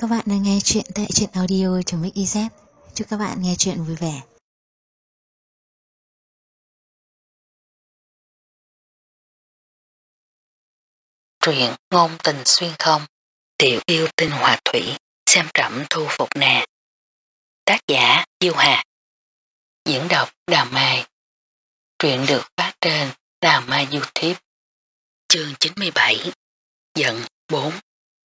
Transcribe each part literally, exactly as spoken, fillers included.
các bạn đang nghe chuyện tại truyện audio.mixyz. Chúc các bạn nghe chuyện vui vẻ. Truyện ngôn tình xuyên không, tiểu yêu tinh hòa thủy, xem trẫm thu phục nàng. Tác giả Diêu Hà. Diễn đọc Đào Mai. Truyện được phát trên Đào Mai YouTube. Chương chín mươi bảy. Giận bốn.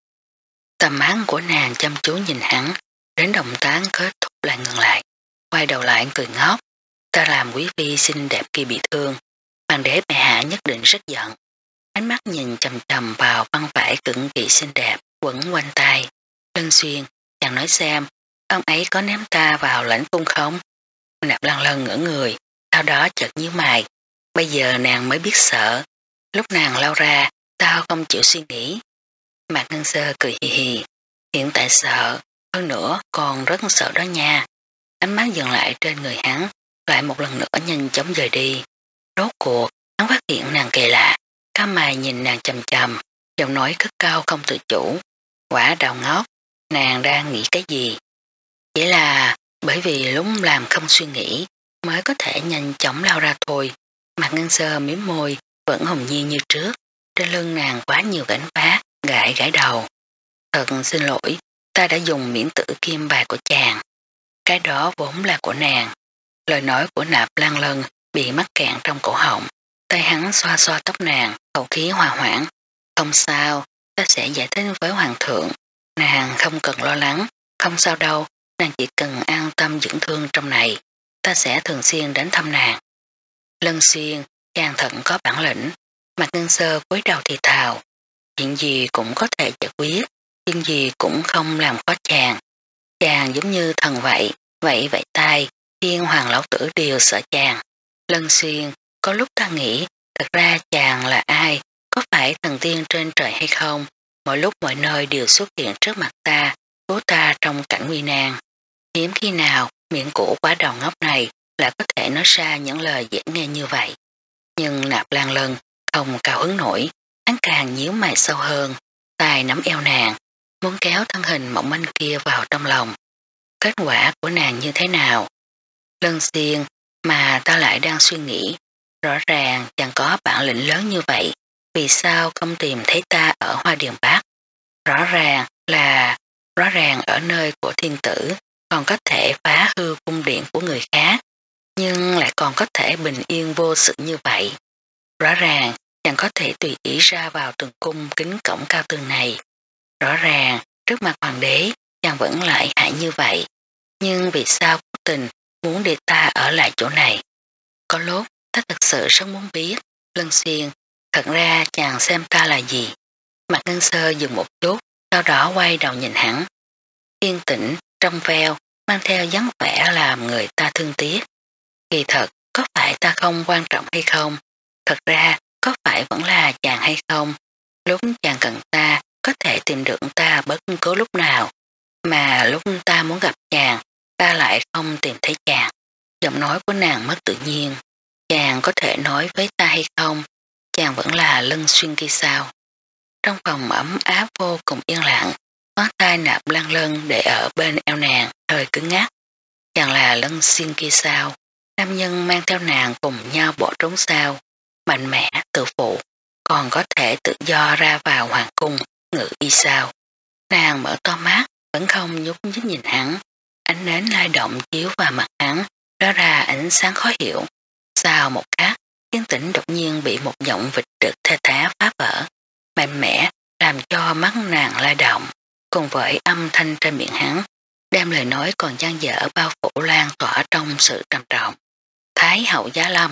Tầm mắt của nàng chăm chú nhìn hắn, đến động tác kết thúc lại ngừng lại, quay đầu lại cười ngốc. Ta làm quý phi xinh đẹp kia bị thương, hoàng đế bệ hạ nhất định rất giận. Ánh mắt nhìn chầm chầm vào băng vải cực kỳ xinh đẹp quấn quanh tay. Lân Xuyên, chàng nói xem, ông ấy có ném ta vào lãnh cung không? Nạp Lan Lân ngỡ người, sau đó chợt nhíu mày. Bây giờ nàng mới biết sợ. Lúc nàng lao ra, tao không chịu suy nghĩ. Mạc Ngân Sơ cười hì hì. Hiện tại sợ, hơn nữa còn rất sợ đó nha. Ánh mắt dừng lại trên người hắn, lại một lần nữa nhanh chóng rời đi. Rốt cuộc, hắn phát hiện nàng kỳ lạ. Cá mày nhìn nàng chầm chầm, giọng nói cất cao không tự chủ. Quả đào ngốc, nàng đang nghĩ cái gì? Chỉ là bởi vì lúc làm không suy nghĩ mới có thể nhanh chóng lao ra thôi. Mạc Ngân Sơ mím môi, vẫn hồn nhiên như trước. Trên lưng nàng quá nhiều gánh vác, gãi gãi đầu. Thật xin lỗi, ta đã dùng miễn tử kim bài của chàng. Cái đó vốn là của nàng. Lời nói của Nạp Lan Lân bị mắc kẹt trong cổ họng. Tay hắn xoa xoa tóc nàng, khẩu khí hòa hoãn. Không sao, ta sẽ giải thích với hoàng thượng. Nàng không cần lo lắng, không sao đâu, nàng chỉ cần an tâm dưỡng thương trong này. Ta sẽ thường xuyên đến thăm nàng. Lân Xuyên, chàng thận có bản lĩnh. Mạc Ngân Sơ cúi đầu thì thào. Chuyện gì cũng có thể giải quyết, chuyện gì cũng không làm khó chàng. Chàng giống như thần vậy, vậy vậy tay, thiên hoàng lão tử đều sợ chàng. Lân Xuyên, có lúc ta nghĩ, thật ra chàng là ai, có phải thần tiên trên trời hay không, mọi lúc mọi nơi đều xuất hiện trước mặt ta, cứu ta trong cảnh nguy nan. Hiếm khi nào miệng của quá đầu ngốc này lại có thể nói ra những lời dễ nghe như vậy. Nhưng Nạp Lan Lân không cao hứng nổi, hắn càng nhíu mày sâu hơn, tay nắm eo nàng, muốn kéo thân hình mỏng manh kia vào trong lòng. Kết quả của nàng như thế nào? Lân Xuyên, mà ta lại đang suy nghĩ, rõ ràng chẳng có bản lĩnh lớn như vậy, vì sao không tìm thấy ta ở Hoa Điền Bắc? Rõ ràng là, rõ ràng ở nơi của thiên tử, còn có thể phá hư cung điện của người khác, nhưng lại còn có thể bình yên vô sự như vậy. Rõ ràng chẳng có thể tùy ý ra vào từng cung kính cổng cao tường này. Rõ ràng trước mặt hoàng đế chàng vẫn lại hại như vậy, nhưng vì sao cố tình muốn để ta ở lại chỗ này? Có lúc ta thật sự rất muốn biết. Lân Xuyên, thật ra chàng xem ta là gì? Mạc Ngân Sơ dừng một chút, sau đó quay đầu nhìn hắn. Yên tĩnh, trong veo, mang theo dáng vẻ làm người ta thương tiếc. Kỳ thật, có phải ta không quan trọng hay không? Thật ra, có phải vẫn là chàng hay không? Lúc chàng cần ta, có thể tìm được ta bất cứ lúc nào. Mà lúc ta muốn gặp chàng, ta lại không tìm thấy chàng. Giọng nói của nàng mất tự nhiên. Chàng có thể nói với ta hay không? Chàng vẫn là Lân Xuyên kia sao? Trong phòng ấm áp vô cùng yên lặng, ngón tay Nạp Lan Lân để ở bên eo nàng, hơi cứng ngắc. Chàng là Lân Xuyên kia sao? Nam nhân mang theo nàng cùng nhau bỏ trốn sao? Mạnh mẽ, tự phụ, còn có thể tự do ra vào hoàng cung, ngự y sao? Nàng mở to mắt, vẫn không nhúc nhích nhìn hắn. Ánh nến lai động chiếu vào mặt hắn, đó ra ánh sáng khó hiểu. Sau một khắc, yên tĩnh đột nhiên bị một giọng vịt được thê thá phá vỡ, mạnh mẽ làm cho mắt nàng lai động, cùng với âm thanh trên miệng hắn, đem lời nói còn dang dở bao phủ lan tỏa trong sự trầm trọng. Thái hậu giá lâm.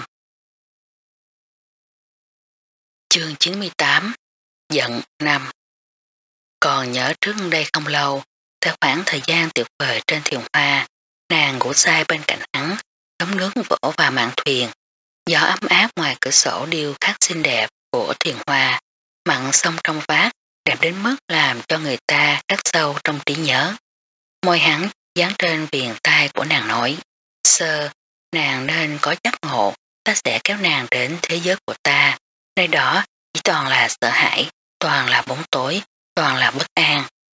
Chương chín mươi tám. Giận năm. Còn nhớ trước đây không lâu, theo khoảng thời gian tuyệt vời trên thuyền hoa, nàng ngủ say bên cạnh hắn, đống nước vỗ vào mạn thuyền. Gió ấm áp ngoài cửa sổ điêu khắc xinh đẹp của thuyền hoa, mặn sông trong vát, đẹp đến mức làm cho người ta khắc sâu trong trí nhớ. Môi hắn dán trên viền tay của nàng nói, Sơ, nàng nên có giác ngộ, ta sẽ kéo nàng đến thế giới của ta. Nơi đó chỉ toàn là sợ hãi, toàn là bóng tối, toàn là bất an,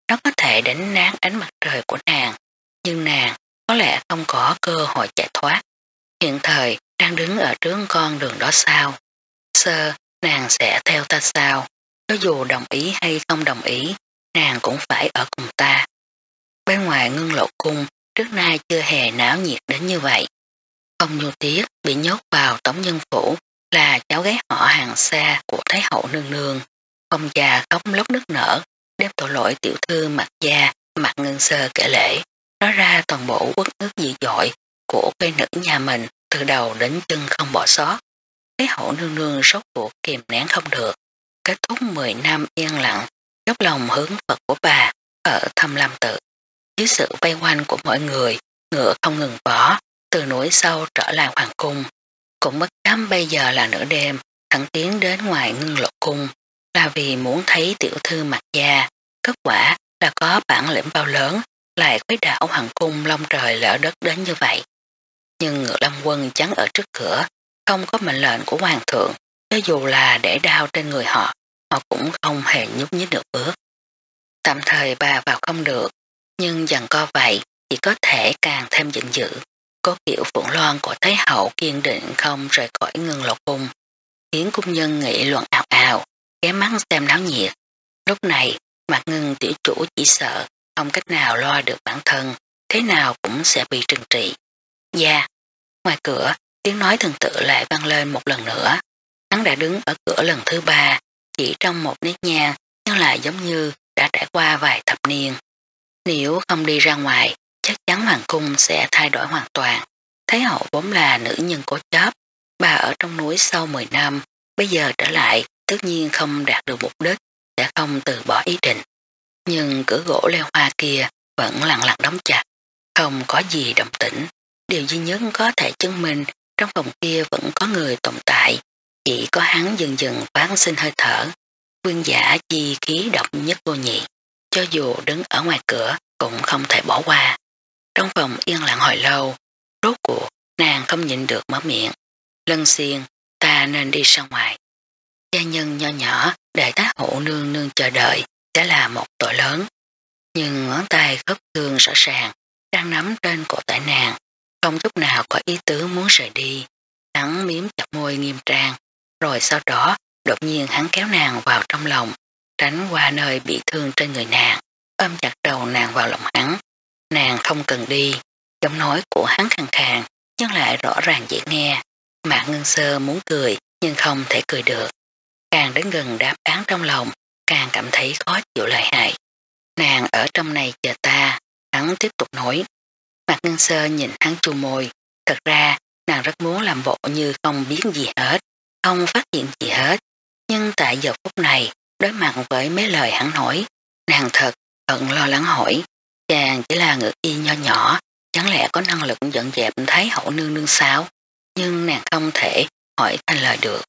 nó có thể đánh nát ánh mặt trời của nàng, nhưng nàng có lẽ không có cơ hội chạy thoát. Hiện thời đang đứng ở trước con đường đó sao? Sơ, nàng sẽ theo ta sao? Cho dù đồng ý hay không đồng ý, nàng cũng phải ở cùng ta. Bên ngoài Ngưng Lộ cung trước nay chưa hề náo nhiệt đến như vậy. Không Nhu Tiết bị nhốt vào Tống Nhân Phủ là cháu gái họ hàng xa của Thái hậu nương nương. Ông già khóc lóc nức nở, đem tội lỗi tiểu thư Mạc gia, Mạc Ngân Sơ kể lễ, nói ra toàn bộ uất ức dữ dội của cây nữ nhà mình từ đầu đến chân không bỏ sót. Thái hậu nương nương sốt ruột kìm nén không được, kết thúc mười năm yên lặng, dốc lòng hướng Phật của bà ở Thâm Lam Tự. Dưới sự vây quanh của mọi người, ngựa không ngừng vó, từ núi sâu trở lại hoàng cung. Cũng mất cắm bây giờ là nửa đêm, thẳng tiến đến ngoài Ngưng Lộ cung, là vì muốn thấy tiểu thư Mạc gia. Kết quả là có bản lĩnh bao lớn, lại khuấy đảo hoàng cung long trời lỡ đất đến như vậy. Nhưng Ngự Lâm quân chắn ở trước cửa, không có mệnh lệnh của hoàng thượng, cho dù là để đao trên người họ, họ cũng không hề nhúc nhích được bước. Tạm thời bà vào không được, nhưng dần co vậy chỉ có thể càng thêm giận dữ. Cố Kiệu Phượng Loan của Thái hậu kiên định không rời khỏi Ngưng Lộ cung, khiến cung nhân nghị luận ào ào, ghé mắt xem náo nhiệt. Lúc này, Mạc Ngân tiểu chủ chỉ sợ không cách nào lo được bản thân, thế nào cũng sẽ bị trừng trị. Dạ, ngoài cửa, tiếng nói thường tự lại vang lên một lần nữa. Hắn đã đứng ở cửa lần thứ ba, chỉ trong một nét nhang, nhưng lại giống như đã trải qua vài thập niên. Nếu không đi ra ngoài, chắc chắn hoàng cung sẽ thay đổi hoàn toàn. Thái hậu vốn là nữ nhân cố chấp, bà ở trong núi sau mười năm, bây giờ trở lại tất nhiên không đạt được mục đích, sẽ không từ bỏ ý định. Nhưng cửa gỗ leo hoa kia vẫn lặng lặng đóng chặt, không có gì động tĩnh. Điều duy nhất có thể chứng minh trong phòng kia vẫn có người tồn tại, chỉ có hắn dần dần phát sinh hơi thở. Vương giả chi khí độc nhất vô nhị, cho dù đứng ở ngoài cửa cũng không thể bỏ qua. Trong phòng yên lặng hồi lâu, rốt cuộc nàng không nhịn được mở miệng. Lân Xiên, ta nên đi ra ngoài. Gia nhân nho nhỏ để Thái hậu nương nương chờ đợi sẽ là một tội lớn. Nhưng ngón tay khớp thương rõ ràng đang nắm trên cổ tay nàng, không chút nào có ý tứ muốn rời đi. Hắn miếm chặt môi nghiêm trang, rồi sau đó đột nhiên hắn kéo nàng vào trong lòng, tránh qua nơi bị thương trên người nàng, ôm chặt đầu nàng vào lòng hắn. Nàng không cần đi. Giọng nói của hắn khàn khàn nhưng lại rõ ràng dễ nghe. Mạc Ngân Sơ muốn cười nhưng không thể cười được. Càng đến gần đáp án trong lòng, càng cảm thấy khó chịu lợi hại. Nàng ở trong này chờ ta. Hắn tiếp tục nói. Mạc Ngân Sơ nhìn hắn chu môi. Thật ra nàng rất muốn làm bộ như không biết gì hết, không phát hiện gì hết. Nhưng tại giờ phút này, đối mặt với mấy lời hắn nói, nàng thật thật lo lắng hỏi. Chàng chỉ là ngự y nho nhỏ, chẳng lẽ có năng lực dọn dẹp Thái hậu nương nương sao? Nhưng nàng không thể hỏi thành lời được.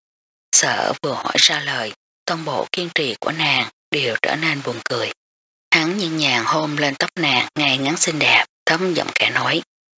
Sợ vừa hỏi ra lời, toàn bộ kiên trì của nàng đều trở nên buồn cười. Hắn nhẹ nhàng hôn lên tóc nàng ngay ngắn xinh đẹp, thấm giọng kẻ nói.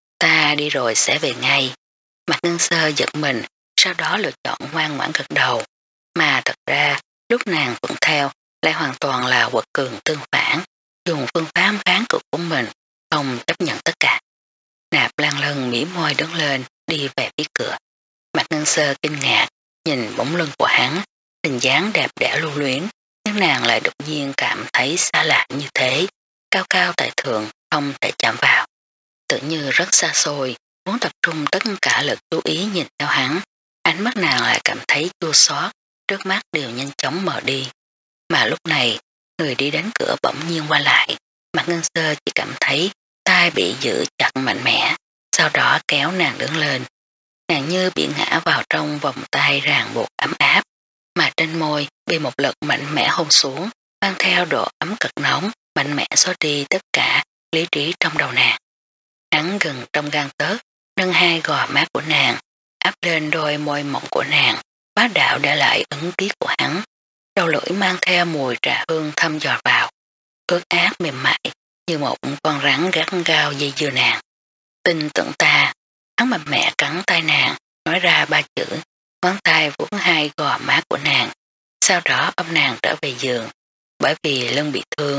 Ta đi rồi sẽ về ngay. Mạc Ngân Sơ giật mình, sau đó lựa chọn ngoan ngoãn gật đầu. Mà thật ra, lúc nàng vẫn theo lại hoàn toàn là quật cường tương phản, dùng phương pháp kháng cự của mình, không chấp nhận tất cả. Nạp Lan Lân mỉm môi đứng lên, đi về phía cửa. Mạc Ngân Sơ kinh ngạc, nhìn bóng lưng của hắn, hình dáng đẹp đẽ lưu luyến, nhưng nàng lại đột nhiên cảm thấy xa lạ như thế, cao cao tại thượng, không thể chạm vào. Tự như rất xa xôi, muốn tập trung tất cả lực chú ý nhìn theo hắn, ánh mắt nàng lại cảm thấy chua xót, trước mắt đều nhanh chóng mở đi. Mà lúc này, người đi đến cửa bỗng nhiên qua lại, Mạc Ngân Sơ chỉ cảm thấy tay bị giữ chặt mạnh mẽ, sau đó kéo nàng đứng lên. Nàng như bị ngã vào trong vòng tay ràng buộc ấm áp, mà trên môi bị một lực mạnh mẽ hôn xuống, mang theo độ ấm cực nóng, mạnh mẽ xóa đi tất cả lý trí trong đầu nàng. Hắn gần trong gan tớt, nâng hai gò má của nàng, áp lên đôi môi mỏng của nàng, bá đạo để lại ấn ký của hắn. Đầu lưỡi mang theo mùi trà hương thăm dò vào, ướt át mềm mại như một con rắn gắt gao dây dưa nàng. Tin tưởng ta. Hắn mạnh mẽ cắn tay nàng, nói ra ba chữ, ngón tay vuốt hai gò má của nàng, sau đó ôm nàng trở về giường. Bởi vì lưng bị thương, hắn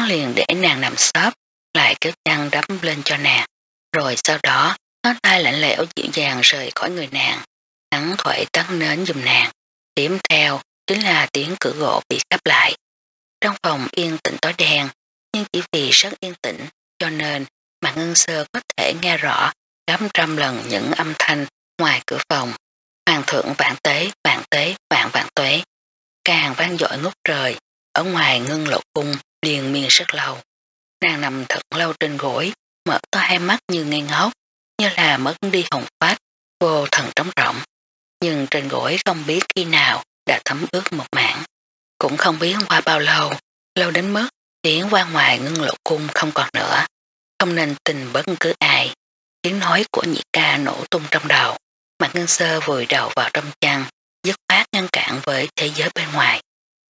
hắn liền để nàng nằm xốp, lại kéo chăn đắp lên cho nàng, rồi sau đó ngón tay lạnh lẽo dịu dàng rời khỏi người nàng. Hắn thoại tắt nến giùm nàng, tiếp theo chính là tiếng cửa gỗ bị khép lại. Trong phòng yên tĩnh tối đen, nhưng chỉ vì rất yên tĩnh cho nên Mạc Ngân Sơ có thể nghe rõ gấp trăm lần những âm thanh ngoài cửa phòng. Hoàng thượng vạn tế, vạn tế, vạn vạn tuế, càng vang dội ngút trời. Ở ngoài Ngân Lộ cung liền miên rất lâu. Nàng nằm thật lâu trên gối, mở to hai mắt như ngây ngốc, như là mất đi hồn phách, vô thần trống rỗng. Nhưng trên gối không biết khi nào đã thấm ướt một mảng. Cũng không biết qua bao lâu, lâu đến mức tiếng qua ngoài Ngân Lộ cung không còn nữa. Không nên tình bất cứ ai. Tiếng nói của nhị ca nổ tung trong đầu. Mạc Ngân Sơ vùi đầu vào trong chăn, dứt khoát ngăn cản với thế giới bên ngoài.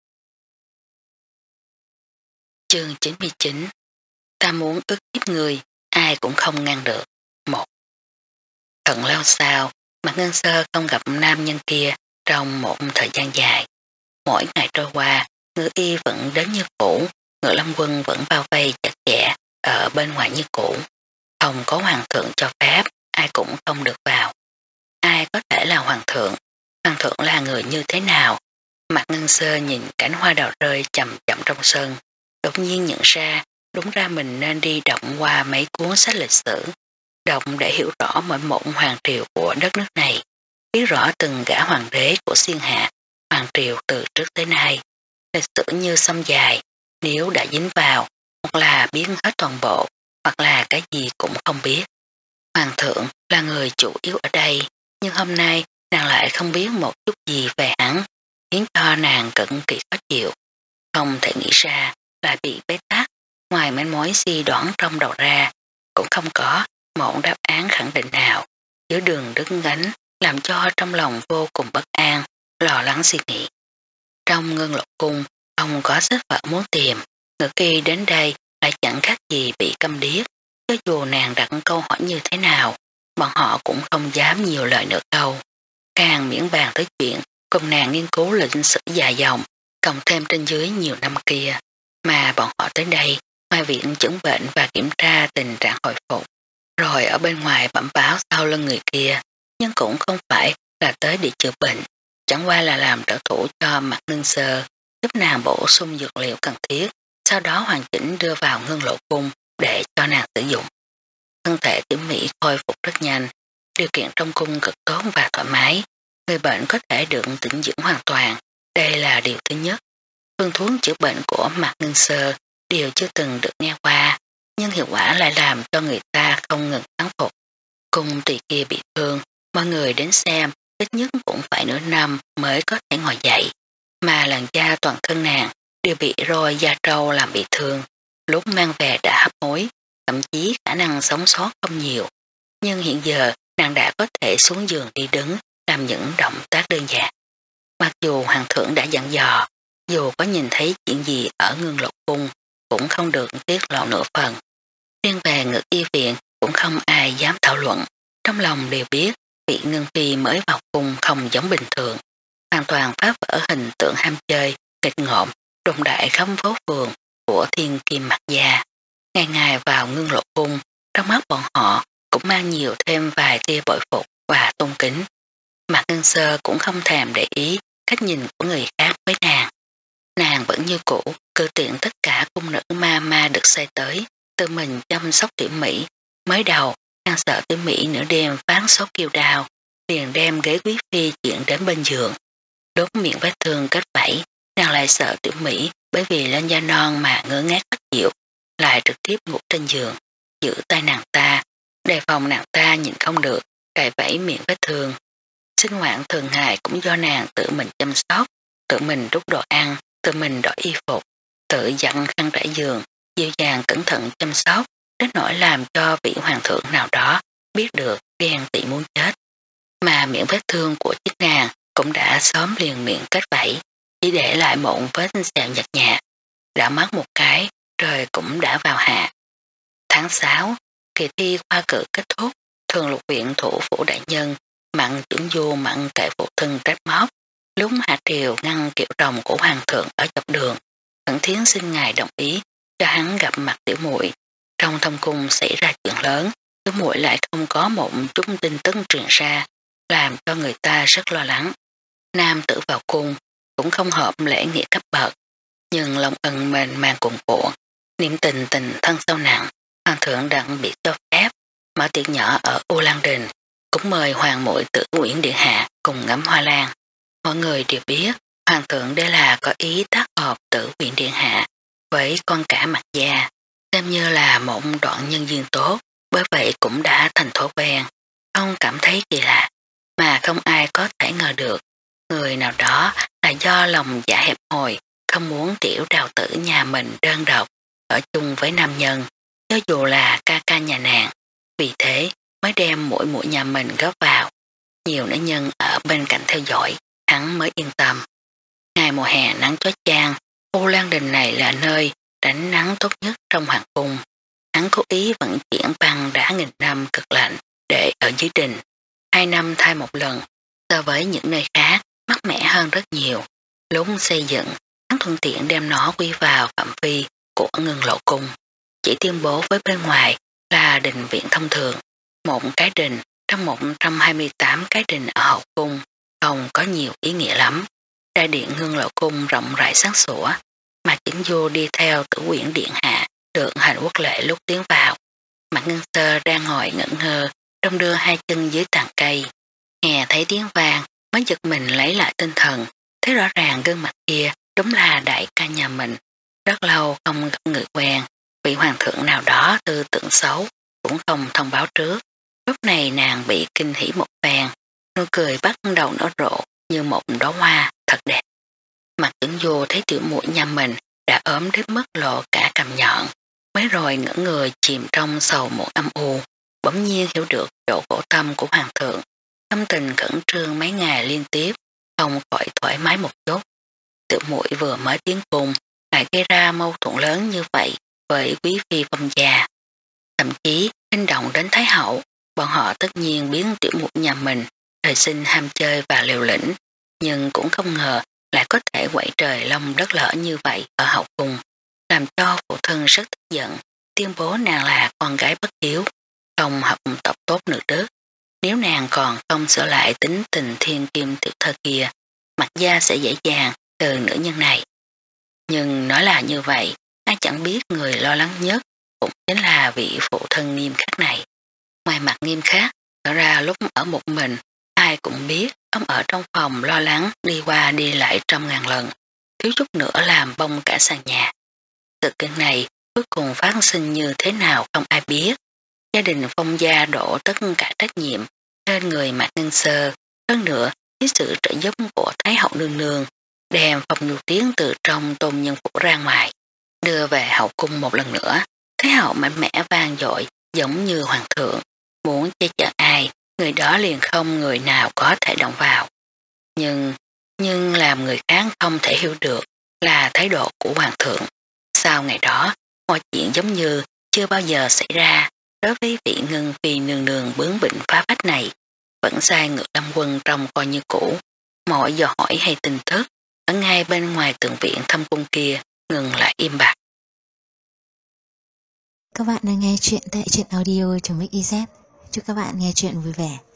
Chương chín mươi chín. Ta muốn ức hiếp người, ai cũng không ngăn được. Một. Thật lâu sau, Mạc Ngân Sơ không gặp nam nhân kia trong một thời gian dài. Mỗi ngày trôi qua, Ngự Y vẫn đến như cũ, Ngự Lâm Quân vẫn bao vây chặt chẽ ở bên ngoài như cũ. Không có hoàng thượng cho phép, ai cũng không được vào. Ai có thể là hoàng thượng? Hoàng thượng là người như thế nào? Mạc Ngân Sơ nhìn cánh hoa đào rơi chậm chậm trong sân, đột nhiên nhận ra, đúng ra mình nên đi đọc qua mấy cuốn sách lịch sử, đọc để hiểu rõ mọi một hoàng triều của đất nước này, biết rõ từng gã hoàng đế của Xuyên Hạ, hoàng triều từ trước tới nay. Lịch sử như sông dài, nếu đã dính vào, hoặc là biết hết toàn bộ, hoặc là cái gì cũng không biết. Hoàng thượng là người chủ yếu ở đây, nhưng hôm nay nàng lại không biết một chút gì về hắn, khiến cho nàng cực kỳ khó chịu. Không thể nghĩ ra lại bị bế tắc, ngoài manh mối suy đoán trong đầu ra, cũng không có một đáp án khẳng định nào. Giữa đường đứng gánh làm cho trong lòng vô cùng bất an, lo lắng suy nghĩ. Trong Ngân Lộ cung không có sách vở muốn tìm, Ngự Kỳ đến đây lại chẳng khác gì bị câm điếc. Cho dù nàng đặt câu hỏi như thế nào, bọn họ cũng không dám nhiều lời nữa đâu. Càng miễn bàn tới chuyện cùng nàng nghiên cứu lịch sử dài dòng, cộng thêm trên dưới nhiều năm kia, mà bọn họ tới đây ngoài viện chẩn bệnh và kiểm tra tình trạng hồi phục, rồi ở bên ngoài bẩm báo sau lưng người kia, nhưng cũng không phải là tới để chữa bệnh, chẳng qua là làm trợ thủ cho Mạc Ngân Sơ, giúp nàng bổ sung dược liệu cần thiết, sau đó hoàn chỉnh đưa vào Ngân Lộ cung để cho nàng sử dụng. Thân thể Tiểu Mỹ khôi phục rất nhanh, điều kiện trong cung cực tốt và thoải mái, người bệnh có thể được tĩnh dưỡng hoàn toàn, đây là điều thứ nhất. Phương thuốc chữa bệnh của Mạc Ngân Sơ đều chưa từng được nghe qua, nhưng hiệu quả lại làm cho người ta không ngừng thán phục. Cung tỳ kia bị thương, mọi người đến xem ít nhất cũng phải nửa năm mới có thể ngồi dậy, mà làn da toàn thân nàng đều bị roi da trâu làm bị thương, lúc mang về đã hấp hối, thậm chí khả năng sống sót không nhiều. Nhưng hiện giờ nàng đã có thể xuống giường đi đứng, làm những động tác đơn giản. Mặc dù hoàng thượng đã dặn dò, dù có nhìn thấy chuyện gì ở Ngân Lộ cung cũng không được tiết lộ nửa phần. Riêng về Ngự Y viện cũng không ai dám thảo luận, trong lòng đều biết vị Ngân Phi mới vào cung không giống bình thường, hoàn toàn phá vỡ hình tượng ham chơi, nghịch ngộm, đồn đại khắp phố phường của thiên kim Mạc gia. Ngày ngày vào Ngân Lộ cung, trong mắt bọn họ cũng mang nhiều thêm vài tia bội phục và tôn kính. Mạc Ngân Sơ cũng không thèm để ý cách nhìn của người khác với nàng. Nàng vẫn như cũ, cử tiện tất cả cung nữ ma ma được sai tới, tự mình chăm sóc Tiểu Mỹ. Mới đầu, nàng sợ Tiểu Mỹ nửa đêm phán sốt kêu đau, liền đem ghế quý phi chuyển đến bên giường. Đốt miệng vết thương kết vảy, nàng lại sợ Tiểu Mỹ bởi vì lên da non mà ngứa ngát khó chịu, lại trực tiếp ngủ trên giường, giữ tay nàng ta, đề phòng nàng ta nhìn không được, cài vẫy miệng vết thương. Sinh hoạt thường ngày cũng do nàng tự mình chăm sóc, tự mình rút đồ ăn, tự mình đổi y phục, tự dặn khăn trải giường, dịu dàng cẩn thận chăm sóc, đến nỗi làm cho vị hoàng thượng nào đó biết được ghen tị muốn chết. Mà miệng vết thương của chiếc nàng cũng đã sớm liền miệng kết vảy, chỉ để lại một vết sẹo nhạt nhạt. Đã mất một cái, trời cũng đã vào hạ. Tháng sáu, kỳ thi khoa cử kết thúc, thường lục viện thủ phủ đại nhân, mặn trưởng du mặn kệ phụ thân trách móc. Lúc Hạ Triều ngăn kiệu rồng của hoàng thượng ở dọc đường, Khẩn Thiến xin ngài đồng ý cho hắn gặp mặt tiểu muội. Trong thâm cung xảy ra chuyện lớn, tiểu muội lại không có một chút tin tức truyền ra, làm cho người ta rất lo lắng. Nam tử vào cung cũng không hợp lễ nghĩa cấp bậc, nhưng lòng ân mềm màng cuồn cuộn, niệm tình tình thân sâu nặng. Hoàng thượng đặng bị cho phép mở tiệc nhỏ ở U Lan Đình, cũng mời hoàng muội Tử Uyển điện hạ cùng ngắm hoa lan. Mọi người đều biết hoàng thượng đây là có ý tác hợp Tử Uyển điện hạ với con cả Mạc gia, xem như là một đoạn nhân duyên tốt, bởi vậy cũng đã thành thói quen, không cảm thấy kỳ lạ, mà không ai có thể ngờ được người nào đó là do lòng dạ hẹp hòi, không muốn tiểu đào tử nhà mình đơn độc ở chung với nam nhân, cho dù là ca ca nhà nàng, vì thế mới đem mũi mũi nhà mình góp vào. Nhiều nữ nhân ở bên cạnh theo dõi, hắn mới yên tâm. Ngày mùa hè nắng chói chang, U Lan Đình này là nơi tránh nắng tốt nhất trong hoàng cung. Hắn cố ý vận chuyển băng đá nghìn năm cực lạnh để ở dưới đình. Hai năm thay một lần, so với những nơi khác, mát mẻ hơn rất nhiều. Lúc xây dựng, hắn thuận tiện đem nó quy vào phạm vi của Ngưng Lộ cung. Chỉ tuyên bố với bên ngoài là đình viện thông thường, một cái đình trong một trăm hai mươi tám cái đình ở hậu cung, không có nhiều ý nghĩa lắm. Đại điện Ngưng Lộ cung rộng rãi sáng sủa, mà Chỉnh Du đi theo Tử Uyển điện hạ được hành quốc lễ lúc tiến vào. Mạc Ngân Sơ đang ngồi ngẩn ngơ, đông đưa hai chân dưới tàn cây, nghe thấy tiếng vang mới giật mình lấy lại tinh thần, thấy rõ ràng gương mặt kia đúng là đại ca nhà mình. Rất lâu không gặp người quen, vị hoàng thượng nào đó tư tưởng xấu cũng không thông báo trước. Lúc này nàng bị kinh hỉ một phen, nụ cười bắt đầu nở rộ như một đóa hoa thật đẹp. Mặt Tưởng Du thấy tiểu muội nhà mình đã ốm đến mức lộ cả cằm nhọn, mới rồi ngỡ người chìm trong sầu muộn âm u, bỗng nhiên hiểu được độ khổ tâm của hoàng thượng. Tâm tình khẩn trương mấy ngày liên tiếp, không khỏi thoải mái một chút. Tiểu muội vừa mới tiến cung lại gây ra mâu thuẫn lớn như vậy với quý phi Phong gia, thậm chí kinh động đến thái hậu. Bọn họ tất nhiên biến tiểu muội nhà mình trời sinh ham chơi và liều lĩnh, nhưng cũng không ngờ lại có thể quậy trời long đất lỡ như vậy ở hậu cung, làm cho phụ thân rất tức giận, tuyên bố nàng là con gái bất hiếu, không học tộc tốt nước đức. Nếu nàng còn không sửa lại tính tình thiên kim tiểu thơ kia, Mạc gia sẽ dễ dàng từ nữ nhân này. Nhưng nói là như vậy, ai chẳng biết người lo lắng nhất cũng chính là vị phụ thân nghiêm khắc này. Ngoài mặt nghiêm khắc, tỏ ra lúc ở một mình, ai cũng biết ông ở trong phòng lo lắng đi qua đi lại trăm ngàn lần, thiếu chút nữa làm bông cả sàn nhà. Sự kiện này cuối cùng phát sinh như thế nào không ai biết. Gia đình Phong gia đổ tất cả trách nhiệm trên người Mạc Ngân Sơ, hơn nữa với sự trợ giúp của Thái hậu nương nương, đem Phong Nhu Tiến từ trong Tôn Nhân Phủ ra ngoài, đưa về hậu cung một lần nữa. Thái hậu mạnh mẽ vang dội giống như hoàng thượng, muốn che chở ai, người đó liền không người nào có thể động vào. Nhưng, nhưng làm người khác không thể hiểu được là thái độ của hoàng thượng. Sau ngày đó, mọi chuyện giống như chưa bao giờ xảy ra. Đối với vị Ngân phi nương nương bướng bỉnh phá phách này, vẫn sai ngược Lâm Quân trong coi như cũ. Mọi dò hỏi hay tin tức ở ngay bên ngoài tường viện thâm cung kia ngừng lại im bặt. Các bạn đang nghe chuyện tại truyện audio.mix.iz. Chúc các bạn nghe chuyện vui vẻ.